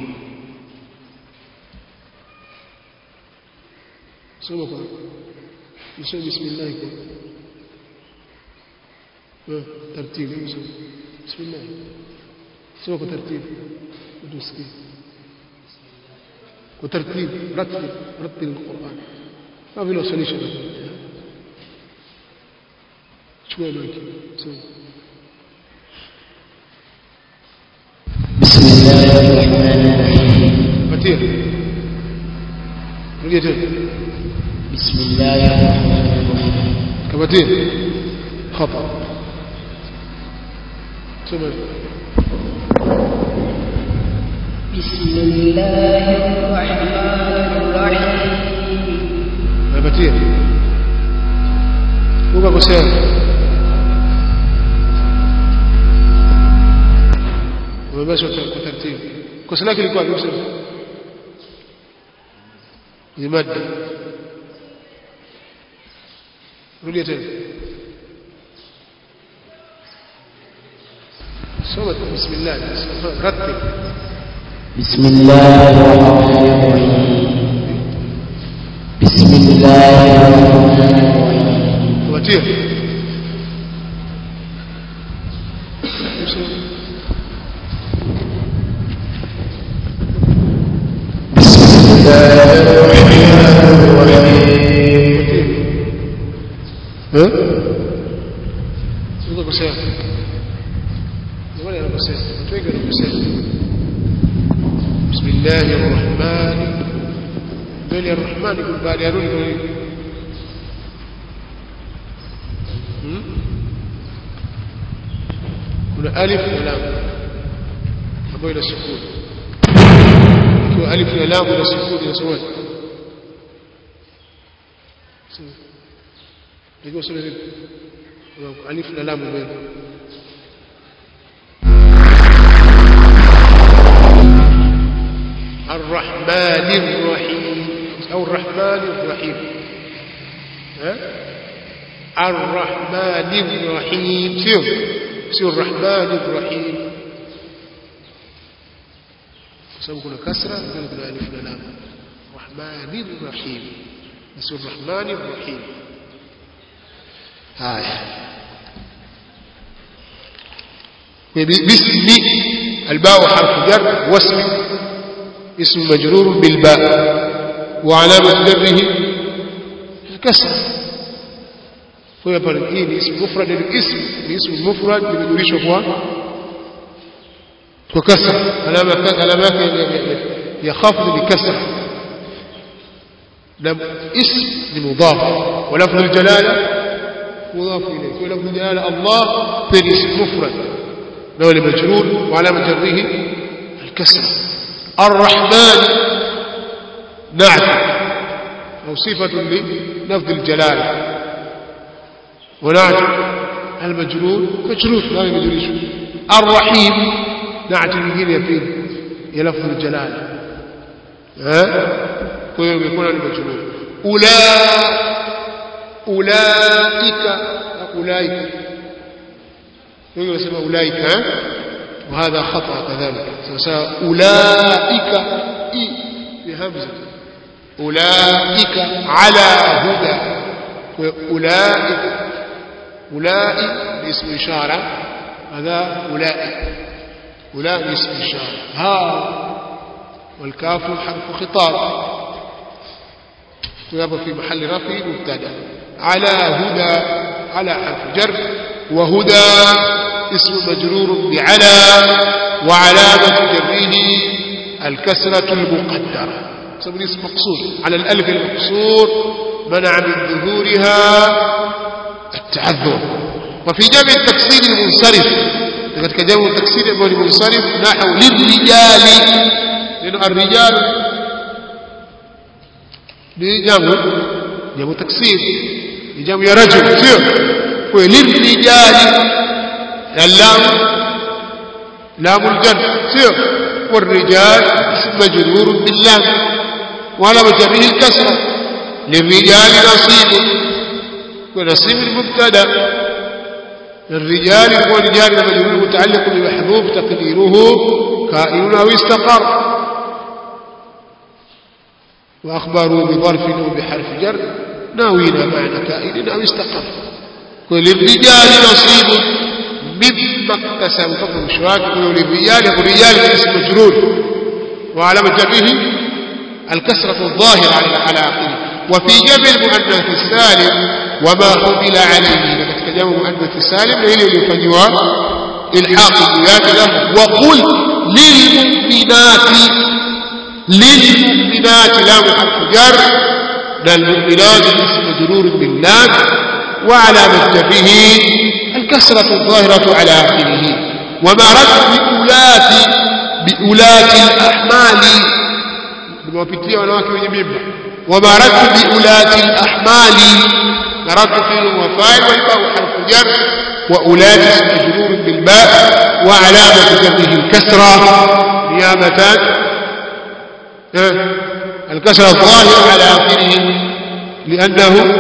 سمع يسمي بسم الله ترتيب بسم الله سمع ترتيب ودوسكي وترتيب رتب رتب القرآن ما في له سوليوشن. شو قالوا لك بسم الله الرحمن الرحيم. متير رجيت بسم الله الرحمن الرحيم كمتير خطأ سمع بسم الله الرحمن الرحيم متير وبا كسر وبس وترتيب كسلاك اللي قال يوسف لماذا رجيت صوت بسم الله رتب بسم الله الرحمن الرحيم بسم الله الرحمن الرحيم وتير بسم الله الرحمن الرحيم eh sio kusema wala anasema tuweke kusema bismillahir rahmani bali arrahman kun baada ya rudi kuna alif na lam ambayo ina sukuni kwa alif na lam ina sukuni inasoma ndio sura alif na lam mbele الرحمن الرحيم أو الرحمن الرحيم ها الرحمن الرحيم سير سير الرحمن الرحيم سبقنا كسرة قلنا ألف لام الرحمن الرحيم سير الرحمن الرحيم هاي باسم الباء حرف جر واسم اسم مجرور بالباء وعلامة جره الكسر هو يبقى اسم مفرد للاسم اسم مفرد لمجريشه هو وكسر علامة علامات يخافض بكسر لم اسم لمضاف ولفظ الجلالة مضاف إليه ولفظ الجلالة الله في اسم مفرد له لمجرور وعلامة جره الكسر الرحمن نعت أو صفة للفظ الجلالة ونعت المجرور مجرور لا يمجريش الرحيم نعت الجيل يفيد يلفظ الجلالة ها ويكون المجرور أولئك أولئك أولئك يقول اسمه أولئك ها وهذا خطأ كذلك سواء أولئك إي بهمزة أولئك على هدى أولئك أولئك باسم إشارة هذا أولئك أولئك باسم إشارة ها والكاف حرف خطاب ويبقى في محل رفع مبتدا على هدى على حرف جر وهدى اسم مجرور بعلى وعلامة جره الكسرة المقدرة سمي اسم مقصور على الألف المقصور منع من ظهورها التعذر وفي جمع التكسير المنصرف لقد كجمع التكسير المنصرف نحو للرجال لأن الرجال لجمع جمع تكسير لجمع رجل سير وللرجال اللام لام الجر سير والرجال اسم مجرور باللام وعلى مجره الكسرة للرجال نصيب ونصيب المبتدا الرجال هو رجال مجرور متعلق بمحذوف تقديره كائن أو استقر وأخبروا بظرف أو بحرف جر ناوينا معنى كائن أو استقر وللرجال نصيب مما اكتسبوا فضل الشواك وللرجال والرجال اسم مجرور وعلامة جره الكسرة الظاهرة على آخره وفي جمع المؤنث السالم وما حمل عليه لقد جمع المؤنث السالم لإلي يفنيها الحاق الولاة له وقل للمؤمنات للمؤمنات لام حرف جر للمؤمنات اسم مجرور باللام وعلامة جره الكسرة الظاهرة على آخره وما رد بأولات بأولات الأحمال بموابتية ونواكي ونميمة وما رد بأولات الأحمال نرد فيه وفاعل والباء حرف جر وأولات اسم مجرور بالباء وعلامة جره الكسرة نيابة الكسرة الظاهرة على آخره لأنه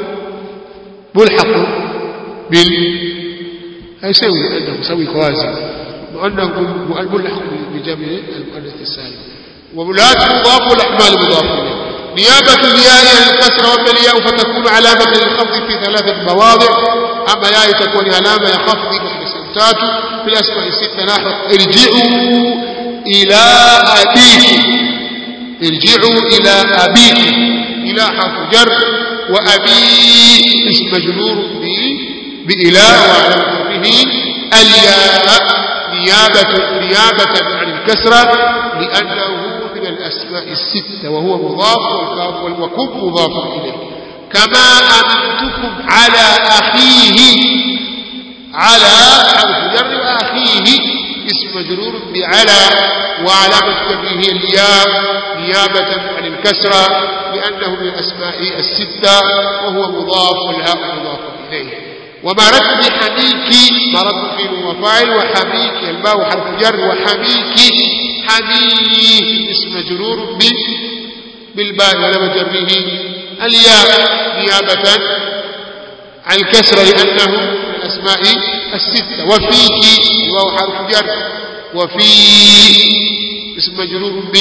ملحق بال هيسوي أنه يسوي خوازن وأنه ملحق بجمع المؤنث السالم وولات مضاف والأحمال مضاف إليه نيابة الياء الكسرة والياء فتكون علامة للخفض في ثلاثة مواضع أما ياء تكون علامة يخفض في السمتات في الأسماء الستة نحو ارجعوا إلى أبيكم ارجعوا إلى أبيكم إلى حرف جر وأبي اسم مجرور بإلى وعلامة به الياء نيابة نيابة عن الكسرة لأنه من الأسماء الستة وهو مضاف والكاف والوكب مضاف إليه. كما أمنتكم على أخيه على حرف جر وأخيه اسم مجرور بعلى وعلامة جره الياء نيابة عن الكسرة لأنه من الأسماء الستة وهو مضاف والهاء مضاف إليه. ومرت بحميك مرت فيه وفاعل وحميك الباء حرف جر وحميك حميك اسم مجرور بالباء وعلامة جره الياء نيابة عن الكسرة لأنه من الأسماء الستة. وفيك الواو حرف جر وفي اسم مجرور ب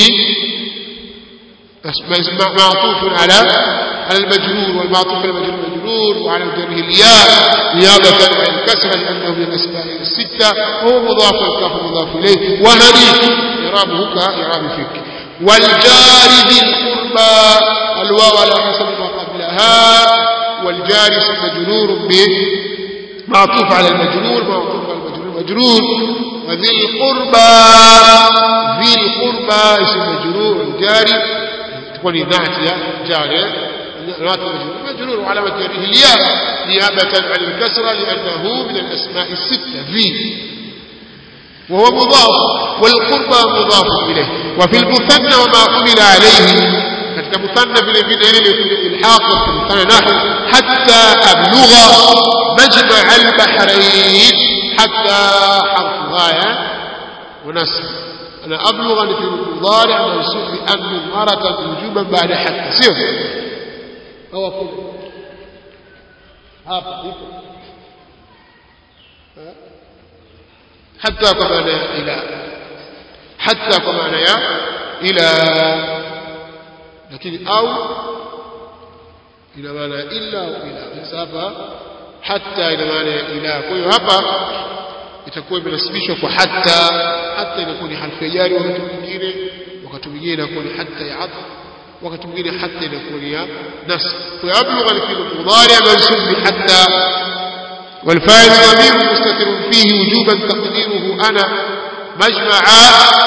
معطوف على المجرور والمعطوف على المجرور مجرور وعلى جره الياء نيابة عن الكسرة لأنه من الأسماء الستة وهو مضاف والكاف مضاف إليه. وهنيك إعرابه كإعراب فيك. والجار ذي القربى الواو على حسب ما قبلها والجار اسم مجرور ب معطوف على المجرور معطوف على المجرور مجرور. وذي القربى ذي القربى اسم مجرور الجاري تكون نعت جاري نعت مجرور مجرور وعلامة جره الياء نيابة عن الكسرة لأنه من الأسماء الستة ذي وهو مضاف والقربى مضاف إليه. وفي المثنى وما حمل عليه katika muthanna vile vile ile ilhaq في المثنى نحو حتى أبلغ مجمع البحرين حتى حرف غاية ونسب. أنا أبلغ في المضارع منصوب بأن مرة وجوبا بعد حتى سير أو أقول حتى كمان إلى حتى كمان يا إلى لكن أو إلى معنى إلا وإلى مسافة حتى إلى معنى إلى كل هبا itakuwa imenasibishwa kwa hatta hatta inakuwa ni harfu ya jari wakati mwingine wakati mwingine inakuwa ni hatta ya atf wakati mwingine hatta inakuwa ni ya nasb. kwa ablugha ni fi'l mudari mansub bi hatta wal fa'il dhamir mustatir fihi wujuban taqdiruhu ana majma'a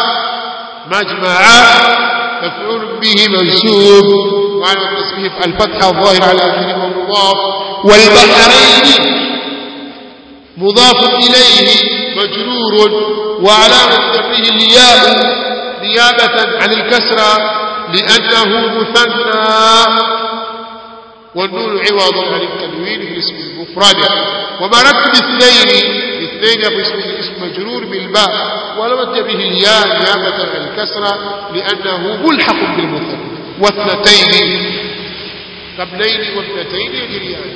majma'a مفعول به منسوب وعلى التصريف الفتحة الظاهر على آخره مضاف. والبحرين مضاف إليه مجرور وعلامة جره الياء نيابة عن الكسرة لأنه مثنى والنون عوض عن التنوين في الاسم المفرد. ومرت باثنين باثنين اسم مجرور بالباء ولم به الياء نيابة عن الكسرة لأنه ملحق بالمثنى. واثنتين قبلين واثنتين يجريان.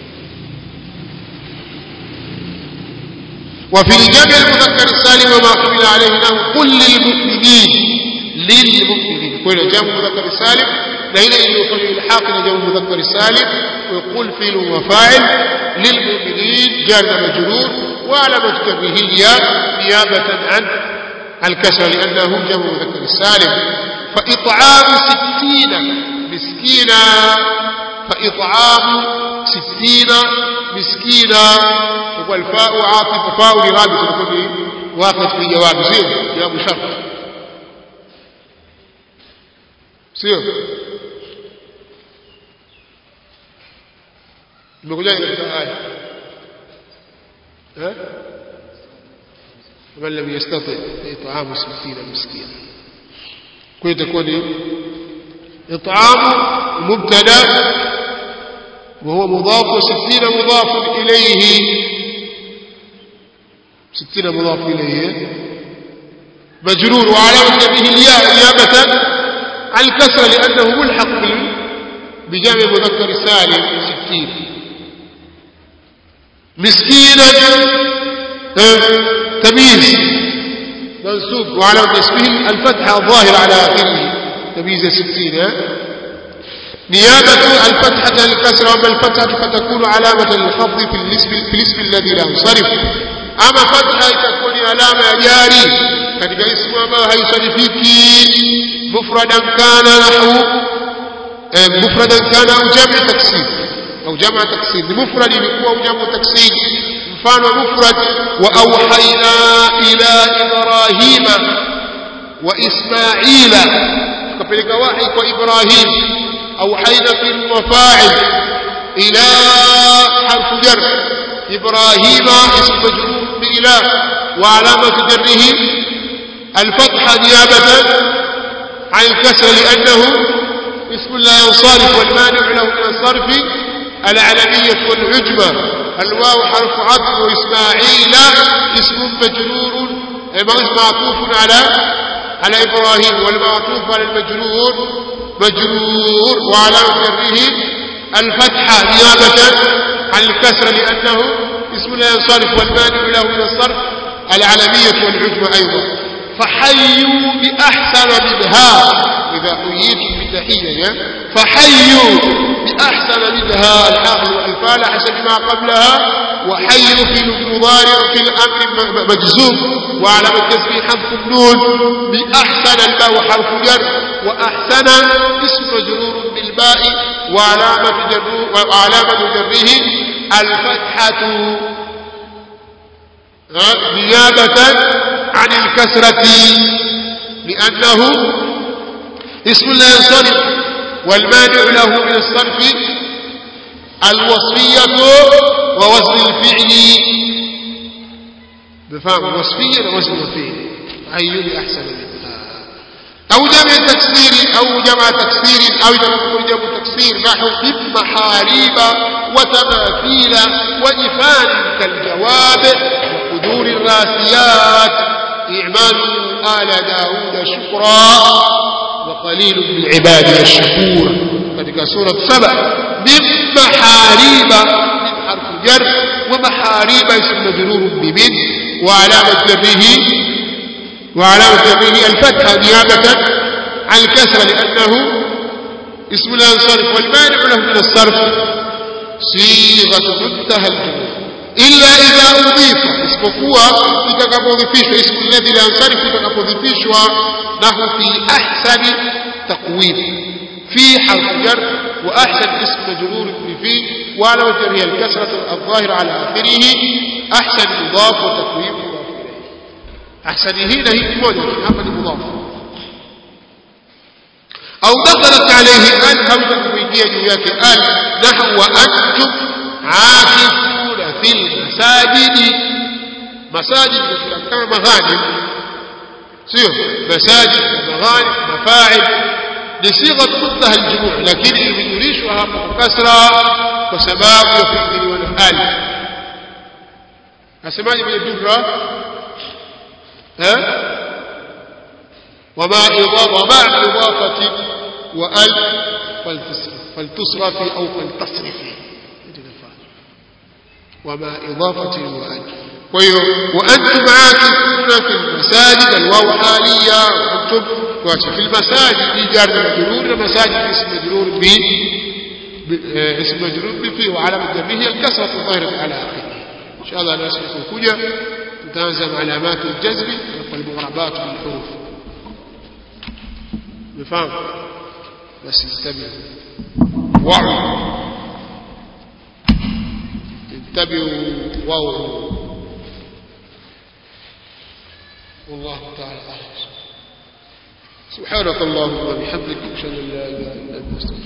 وفي الجمع المذكر السالم وما حمل عليه له قل للمؤمنين للمؤمنين كل جمع مذكر السالم لين يوصل الحاق لجمع مذكر السالم ويقول فيل وفاعل للمؤمنين جار مجرور وعلامة جره الياء نيابة عن الكسر لأنه جمع مذكر السالم. فإطعام ستين مسكينا فإطعام ستين مسكينا والفاء عاطف فاء لرابط تكون واقف في جواب زين جواب شرط سير نقول لك الآية ها من لم يستطع إطعام ستين مسكينا كي تكون إطعام مبتدأ وهو مضاف وستين مضاف إليه ستين مضاف إليه مجرور وعلامة به الياء نيابة عن الكسرة لأنه ملحق بجمع مذكر سالم ستين. مسكينا تمييز منسوب وعلامة اسمه الفتحة الظاهرة على آخره تمييز ستين. نيابة الفتحة الكسرة وما الفتحة فتكون علامة للخفض في الاسم في الاسم الذي لا ينصرف. أما فتحة تكون علامة جاري katika ismu ambayo haisarifiki mufradan kana nahwu مفردا كان أو جمع تكسير أو جمع تكسير مفرد يكون أو جمع تكسير مفرد مفرد وأوحينا إلى إبراهيم وإسماعيل كفلك وحي وإبراهيم أوحينا في المفاعل إلى حرف جر إبراهيم اسم مجرور بإله وعلامة جره الفتحة نيابة عن الكسر لأنه اسم لا ينصرف والمانع له من الصرف العلمية والعجمة الواو حرف عطف وإسماعيل اسم مجرور معطوف على على إبراهيم والمعطوف على المجرور مجرور وعلامة جره الفتحة نيابة عن الكسر لأنه اسم لا ينصرف والمانع له من الصرف العلمية والعجمة أيضا فحيوا بأحسن منها إذا حييتم بتحية فحيوا بأحسن منها العقل والفعل حسب ما قبلها وحيوا في المضارع في الأمر مجزوم وعلامة جزمه حذف النون بأحسن الباء حرف جر وأحسن اسم مجرور بالباء وعلامة جره وعلامة جره الفتحة نيابة عن الكسرة لأنه اسم لا ينصرف والمانع له من الصرف الوصفية ووزن الفعل بفهم وصفية ووزن الفعل أي بأحسن منها أو جمع تكسير أو جمع تكسير أو جمع تكسير نحو محاريب وتماثيل وجفان كالجواب وقدور الراسيات اعمالوا آل داود شكرا وقليل من عبادي الشكور katika سورة سبع من محاريب من حرف جر ومحاريب اسم مجرور بمن وعلامة جره وعلامة جره الفتحة نيابة عن الكسرة لأنه اسم لا ينصرف والمانع له من الصرف صيغة منتهى الجموع إلا إذا أضيف اسمكوا لتكبضفيش اسم الذي لا ينصرف لتكبضفيش نحو في أحسن تقويم في حرف جر وأحسن اسم مجرور في وعلى جره الكسرة الظاهرة على آخره أحسن مضاف وتقويم مضاف إليه أحسن هنا هي موجة أما المضاف أو دخلت عليه أن أو تقويمية جوياك أن نحو وأنتم عاكفون في المساجد مساجد كما مغانم سيو مساجد مغانم مفاعل لصيغة منتهى الجموع لكن يريشها كسرى وسباب وفعل والأفعال أسمعني من الدرة ها وما إضافة ومع إضافة وأل فلتصرفي أو فلتصرفي وما إضافة وأل وأنتم عاكفون في المساجد الواو حالية وأنتم في المساجد إيجار مجرور المساجد اسم مجرور ب اسم مجرور بفيه وعلامة جره الكسرة الظاهرة على آخره إن شاء الله نسلك الكجة تتنزم علامات الجزم والمغربات بالحروف بفهم بس انتبهوا وعوا انتبهوا وعوا والله تعالى أعلم سبحانك اللهم وبحمدك أشهد أن لا إله إلا أنت